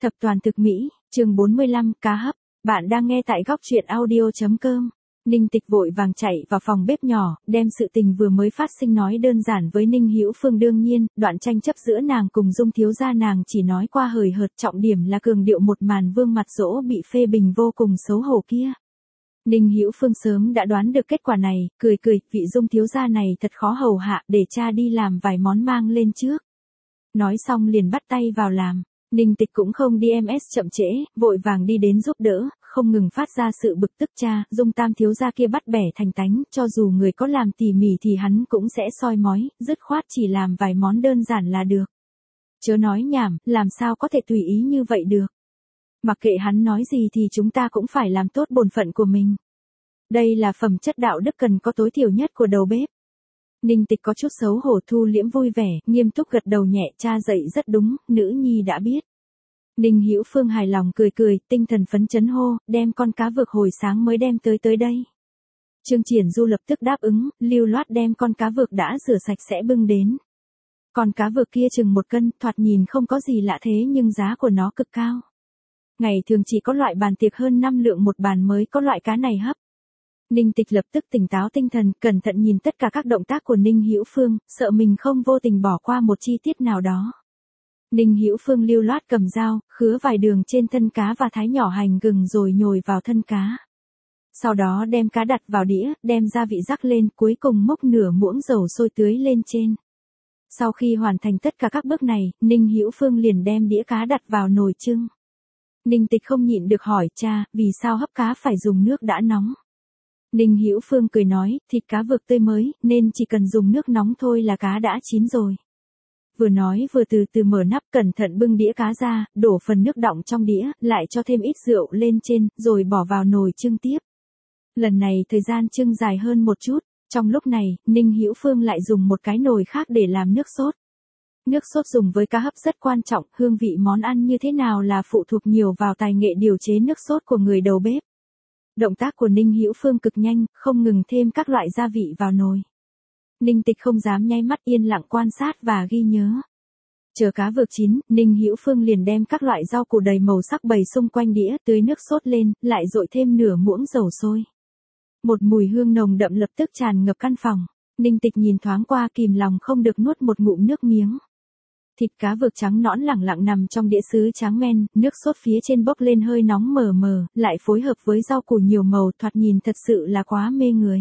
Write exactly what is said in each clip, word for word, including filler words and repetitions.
Thập toàn thực mỹ, chương bốn mươi lăm, cá hấp. Bạn đang nghe tại góc truyện audio chấm com. Ninh Tịch vội vàng chạy vào phòng bếp nhỏ, đem sự tình vừa mới phát sinh nói đơn giản với Ninh Hữu Phương. Đương nhiên, đoạn tranh chấp giữa nàng cùng Dung thiếu gia nàng chỉ nói qua hời hợt, trọng điểm là cường điệu một màn vương mặt dỗ bị phê bình vô cùng xấu hổ kia. Ninh Hữu Phương sớm đã đoán được kết quả này, cười cười, vị Dung thiếu gia này thật khó hầu hạ, để cha đi làm vài món mang lên trước. Nói xong liền bắt tay vào làm. Ninh Tịch cũng không đi em ét chậm trễ, vội vàng đi đến giúp đỡ, không ngừng phát ra sự bực tức. Cha, Dung tam thiếu gia kia bắt bẻ thành tánh, cho dù người có làm tỉ mỉ thì hắn cũng sẽ soi mói, dứt khoát chỉ làm vài món đơn giản là được. Chớ nói nhảm, làm sao có thể tùy ý như vậy được. Mặc kệ hắn nói gì thì chúng ta cũng phải làm tốt bổn phận của mình. Đây là phẩm chất đạo đức cần có tối thiểu nhất của đầu bếp. Ninh Tịch có chút xấu hổ thu liễm vui vẻ, nghiêm túc gật đầu nhẹ. Cha dạy rất đúng, nữ nhi đã biết. Ninh Hữu Phương hài lòng cười cười, tinh thần phấn chấn hô, đem con cá vược hồi sáng mới đem tới tới đây. Trương Triển Du lập tức đáp ứng, lưu loát đem con cá vược đã rửa sạch sẽ bưng đến. Con cá vược kia chừng một cân, thoạt nhìn không có gì lạ thế nhưng giá của nó cực cao. Ngày thường chỉ có loại bàn tiệc hơn năm lượng một bàn mới có loại cá này hấp. Ninh Tịch lập tức tỉnh táo tinh thần, cẩn thận nhìn tất cả các động tác của Ninh Hữu Phương, sợ mình không vô tình bỏ qua một chi tiết nào đó. Ninh Hữu Phương lưu loát cầm dao, khứa vài đường trên thân cá và thái nhỏ hành gừng rồi nhồi vào thân cá. Sau đó đem cá đặt vào đĩa, đem gia vị rắc lên, cuối cùng múc nửa muỗng dầu sôi tưới lên trên. Sau khi hoàn thành tất cả các bước này, Ninh Hữu Phương liền đem đĩa cá đặt vào nồi chưng. Ninh Tịch không nhịn được hỏi, cha, vì sao hấp cá phải dùng nước đã nóng? Ninh Hữu Phương cười nói, thịt cá vược tươi mới, nên chỉ cần dùng nước nóng thôi là cá đã chín rồi. Vừa nói vừa từ từ mở nắp, cẩn thận bưng đĩa cá ra, đổ phần nước đọng trong đĩa, lại cho thêm ít rượu lên trên, rồi bỏ vào nồi chưng tiếp. Lần này thời gian chưng dài hơn một chút, trong lúc này, Ninh Hữu Phương lại dùng một cái nồi khác để làm nước sốt. Nước sốt dùng với cá hấp rất quan trọng, hương vị món ăn như thế nào là phụ thuộc nhiều vào tài nghệ điều chế nước sốt của người đầu bếp. Động tác của Ninh Hữu Phương cực nhanh, không ngừng thêm các loại gia vị vào nồi. Ninh Tịch không dám nháy mắt, yên lặng quan sát và ghi nhớ. Chờ cá vược chín, Ninh Hữu Phương liền đem các loại rau củ đầy màu sắc bày xung quanh đĩa, tưới nước sốt lên, lại dội thêm nửa muỗng dầu sôi. Một mùi hương nồng đậm lập tức tràn ngập căn phòng. Ninh Tịch nhìn thoáng qua, kìm lòng không được nuốt một ngụm nước miếng. Thịt cá vược trắng nõn lẳng lặng nằm trong đĩa sứ tráng men, nước sốt phía trên bốc lên hơi nóng mờ mờ, lại phối hợp với rau củ nhiều màu, thoạt nhìn thật sự là quá mê người.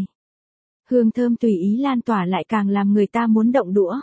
Hương thơm tùy ý lan tỏa lại càng làm người ta muốn động đũa.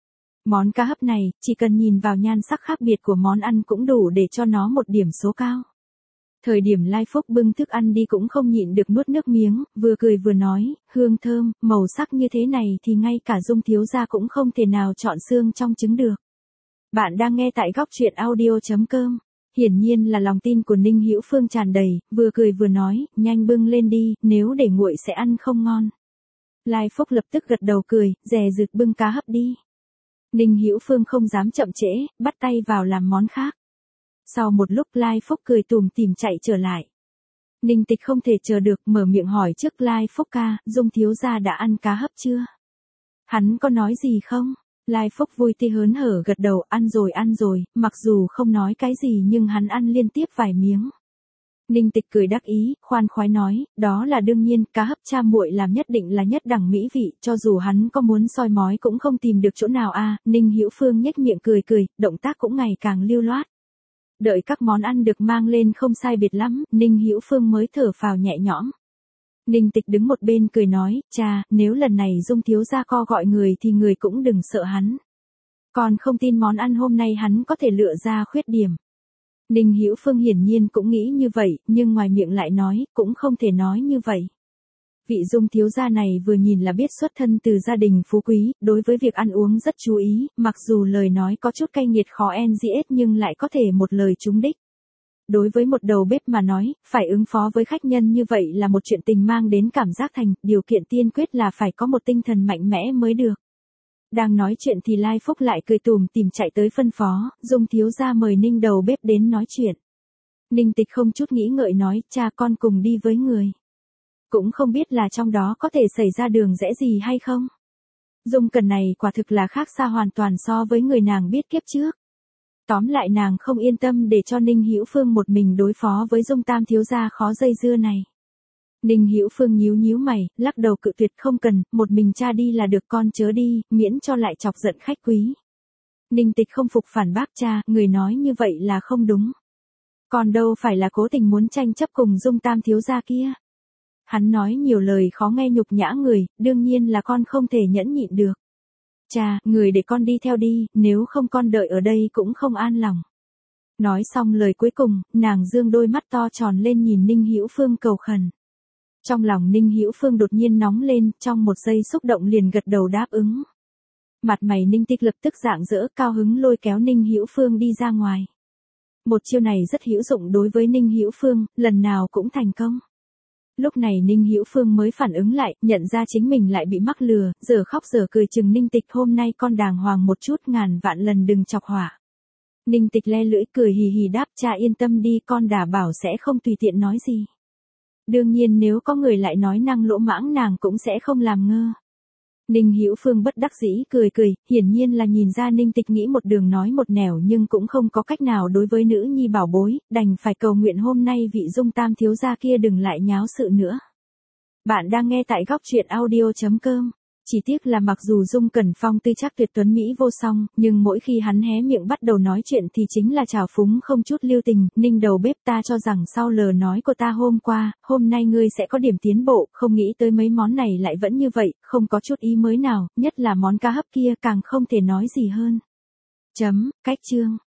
Món cá hấp này, chỉ cần nhìn vào nhan sắc khác biệt của món ăn cũng đủ để cho nó một điểm số cao. Thời điểm Lai Phúc bưng thức ăn đi cũng không nhịn được nuốt nước miếng, vừa cười vừa nói, hương thơm, màu sắc như thế này thì ngay cả Dung thiếu gia cũng không thể nào chọn xương trong trứng được. Bạn đang nghe tại góc truyện audio chấm com. Hiển nhiên là lòng tin của Ninh Hữu Phương tràn đầy, vừa cười vừa nói, nhanh bưng lên đi, nếu để nguội sẽ ăn không ngon. Lai Phúc lập tức gật đầu cười, dè dực bưng cá hấp đi. Ninh Hữu Phương không dám chậm trễ, bắt tay vào làm món khác. Sau một lúc Lai Phúc cười tủm tỉm chạy trở lại. Ninh Tịch không thể chờ được, mở miệng hỏi trước Lai Phúc ca, Dung thiếu gia đã ăn cá hấp chưa? Hắn có nói gì không? Lai Phúc vui tươi hớn hở gật đầu, ăn rồi ăn rồi, mặc dù không nói cái gì nhưng hắn ăn liên tiếp vài miếng. Ninh Tịch cười đắc ý, khoan khoái nói, đó là đương nhiên, cá hấp cha muội làm nhất định là nhất đẳng mỹ vị, cho dù hắn có muốn soi mói cũng không tìm được chỗ nào a. À, Ninh Hữu Phương nhếch miệng cười cười, động tác cũng ngày càng lưu loát. Đợi các món ăn được mang lên không sai biệt lắm, Ninh Hữu Phương mới thở phào nhẹ nhõm. Ninh Tịch đứng một bên cười nói, cha, nếu lần này Dung thiếu gia co gọi người thì người cũng đừng sợ hắn. Còn không tin món ăn hôm nay hắn có thể lựa ra khuyết điểm. Ninh Hữu Phương hiển nhiên cũng nghĩ như vậy, nhưng ngoài miệng lại nói, cũng không thể nói như vậy. Vị Dung thiếu gia này vừa nhìn là biết xuất thân từ gia đình phú quý, đối với việc ăn uống rất chú ý, mặc dù lời nói có chút cay nghiệt khó en dĩ ết nhưng lại có thể một lời trúng đích. Đối với một đầu bếp mà nói, phải ứng phó với khách nhân như vậy là một chuyện tình mang đến cảm giác thành, điều kiện tiên quyết là phải có một tinh thần mạnh mẽ mới được. Đang nói chuyện thì Lai Phúc lại cười tủm tỉm chạy tới phân phó, Dung thiếu gia mời Ninh đầu bếp đến nói chuyện. Ninh Tịch không chút nghĩ ngợi nói, cha con cùng đi với người. Cũng không biết là trong đó có thể xảy ra đường rẽ gì hay không. Dung Cẩn này quả thực là khác xa hoàn toàn so với người nàng biết kiếp trước. Tóm lại nàng không yên tâm để cho Ninh Hữu Phương một mình đối phó với Dung Tam thiếu gia khó dây dưa này. Ninh Hữu Phương nhíu nhíu mày, lắc đầu cự tuyệt không cần, một mình cha đi là được con chớ đi, miễn cho lại chọc giận khách quý. Ninh Tịch không phục phản bác cha, người nói như vậy là không đúng. Còn đâu phải là cố tình muốn tranh chấp cùng Dung Tam thiếu gia kia. Hắn nói nhiều lời khó nghe nhục nhã người, đương nhiên là con không thể nhẫn nhịn được. Cha, người để con đi theo đi, nếu không con đợi ở đây cũng không an lòng. Nói xong lời cuối cùng, nàng dương đôi mắt to tròn lên nhìn Ninh Hữu Phương cầu khẩn. Trong lòng Ninh Hữu Phương đột nhiên nóng lên, trong một giây xúc động liền gật đầu đáp ứng. Mặt mày Ninh Tịch lập tức rạng rỡ, cao hứng lôi kéo Ninh Hữu Phương đi ra ngoài. Một chiêu này rất hữu dụng đối với Ninh Hữu Phương, lần nào cũng thành công. Lúc này Ninh Hữu Phương mới phản ứng lại, nhận ra chính mình lại bị mắc lừa, giờ khóc giờ cười chừng Ninh Tịch, hôm nay con đàng hoàng một chút, ngàn vạn lần đừng chọc hỏa. Ninh Tịch le lưỡi cười hì hì đáp, cha yên tâm đi, con đảm bảo sẽ không tùy tiện nói gì. Đương nhiên nếu có người lại nói năng lỗ mãng nàng cũng sẽ không làm ngơ. Ninh Hữu Phương bất đắc dĩ cười cười, hiển nhiên là nhìn ra Ninh Tịch nghĩ một đường nói một nẻo nhưng cũng không có cách nào đối với nữ nhi bảo bối, đành phải cầu nguyện hôm nay vị Dung Tam thiếu gia kia đừng lại nháo sự nữa. Bạn đang nghe tại góc truyện audio chấm com. Chỉ tiếc là mặc dù Dung Cẩn Phong tư chắc tuyệt tuấn mỹ vô song, nhưng mỗi khi hắn hé miệng bắt đầu nói chuyện thì chính là trào phúng không chút lưu tình. Ninh đầu bếp, ta cho rằng sau lời nói của ta hôm qua, hôm nay ngươi sẽ có điểm tiến bộ, không nghĩ tới mấy món này lại vẫn như vậy, không có chút ý mới nào, nhất là món cá hấp kia càng không thể nói gì hơn. Chấm, cách chương.